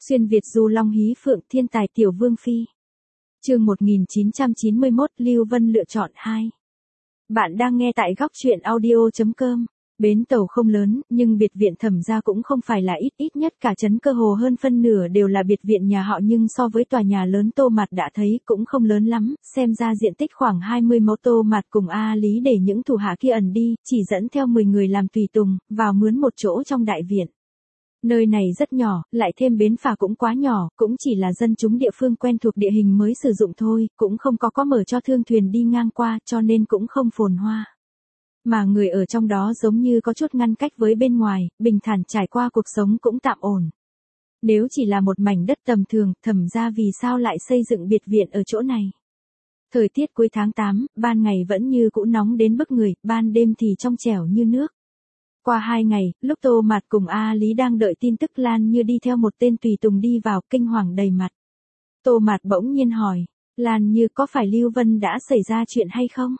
Xuyên Việt du long hí phượng thiên tài tiểu vương phi. Chương 1991 Lưu Vân lựa chọn 2. Bạn đang nghe tại góc truyện audio.com. Bến tàu không lớn, nhưng biệt viện Thẩm gia cũng không phải là ít nhất cả trấn Cơ Hồ hơn phân nửa đều là biệt viện nhà họ, nhưng so với tòa nhà lớn Tô Mạt đã thấy cũng không lớn lắm, xem ra diện tích khoảng 20 mẫu. Tô Mạt cùng A Lý để những thủ hạ kia ẩn đi, chỉ dẫn theo 10 người làm tùy tùng, vào mướn một chỗ trong đại viện. Nơi này rất nhỏ, lại thêm bến phà cũng quá nhỏ, cũng chỉ là dân chúng địa phương quen thuộc địa hình mới sử dụng thôi, cũng không có mở cho thương thuyền đi ngang qua, cho nên cũng không phồn hoa. Mà người ở trong đó giống như có chút ngăn cách với bên ngoài, bình thản trải qua cuộc sống cũng tạm ổn. Nếu chỉ là một mảnh đất tầm thường, Thẩm gia vì sao lại xây dựng biệt viện ở chỗ này? Thời tiết cuối tháng 8, ban ngày vẫn như cũ nóng đến bức người, ban đêm thì trong trẻo như nước. Qua 2 ngày, lúc Tô Mạt cùng A Lý đang đợi tin tức, Lan Như đi theo một tên tùy tùng đi vào, kinh hoàng đầy mặt. Tô Mạt bỗng nhiên hỏi, Lan Như, có phải Lưu Vân đã xảy ra chuyện hay không?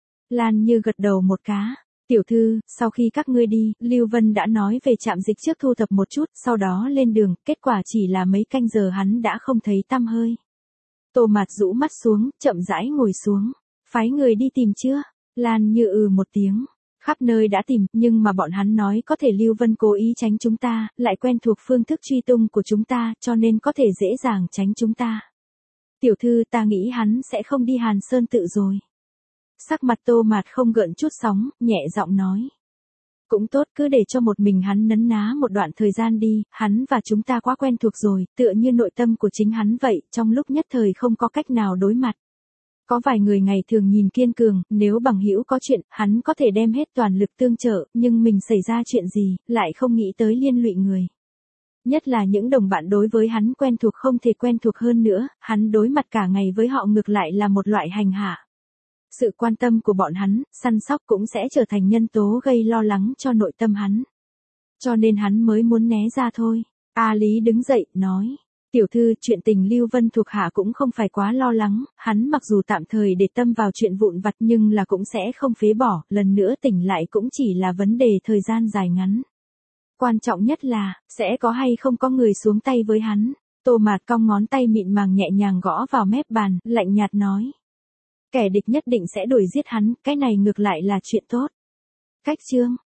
Lan Như gật đầu một cái. Tiểu thư, sau khi các ngươi đi, Lưu Vân đã nói về trạm dịch trước thu thập một chút, sau đó lên đường, kết quả chỉ là mấy canh giờ hắn đã không thấy tăm hơi. Tô Mạt rũ mắt xuống, chậm rãi ngồi xuống. Phái người đi tìm chưa? Lan Như một tiếng. Khắp nơi đã tìm, nhưng mà bọn hắn nói có thể Lưu Vân cố ý tránh chúng ta, lại quen thuộc phương thức truy tung của chúng ta, cho nên có thể dễ dàng tránh chúng ta. Tiểu thư, ta nghĩ hắn sẽ không đi Hàn Sơn Tự rồi. Sắc mặt Tô Mạt không gợn chút sóng, nhẹ giọng nói. Cũng tốt, cứ để cho một mình hắn nấn ná một đoạn thời gian đi, hắn và chúng ta quá quen thuộc rồi, tựa như nội tâm của chính hắn vậy, trong lúc nhất thời không có cách nào đối mặt. Có vài người ngày thường nhìn kiên cường, nếu bằng hữu có chuyện, hắn có thể đem hết toàn lực tương trợ, nhưng mình xảy ra chuyện gì, lại không nghĩ tới liên lụy người. Nhất là những đồng bạn đối với hắn quen thuộc không thể quen thuộc hơn nữa, hắn đối mặt cả ngày với họ ngược lại là một loại hành hạ. Sự quan tâm của bọn hắn, săn sóc cũng sẽ trở thành nhân tố gây lo lắng cho nội tâm hắn. Cho nên hắn mới muốn né ra thôi. A Lý đứng dậy, nói. Tiểu thư, chuyện tình Lưu Vân thuộc hạ cũng không phải quá lo lắng, hắn mặc dù tạm thời để tâm vào chuyện vụn vặt nhưng là cũng sẽ không phế bỏ, lần nữa tỉnh lại cũng chỉ là vấn đề thời gian dài ngắn. Quan trọng nhất là, sẽ có hay không có người xuống tay với hắn. Tô Mạt cong ngón tay mịn màng nhẹ nhàng gõ vào mép bàn, lạnh nhạt nói. Kẻ địch nhất định sẽ đuổi giết hắn, cái này ngược lại là chuyện tốt. Cách chương.